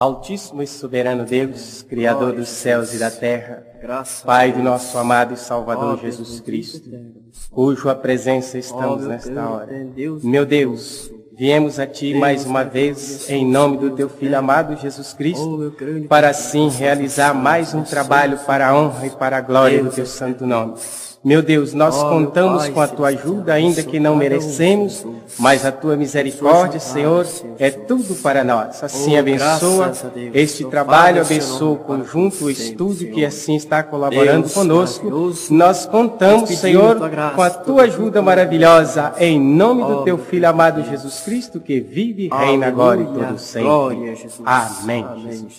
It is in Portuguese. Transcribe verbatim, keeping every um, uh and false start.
Altíssimo e soberano Deus, Criador dos céus e da terra, Pai do nosso amado e Salvador Jesus Cristo, cuja presença estamos nesta hora. Meu Deus, viemos a Ti mais uma vez, em nome do Teu Filho amado Jesus Cristo, para assim realizar mais um trabalho para a honra e para a glória do Teu santo nome. Meu Deus, nós contamos com a Tua ajuda, ainda que não merecemos, mas a Tua misericórdia, Senhor, é tudo para nós. Assim abençoa este trabalho, abençoa o conjunto, o estúdio que assim está colaborando conosco. Nós contamos, Senhor, com a Tua ajuda maravilhosa, em nome do Teu Filho amado Jesus Cristo, que vive e reina agora e todo sempre. Amém.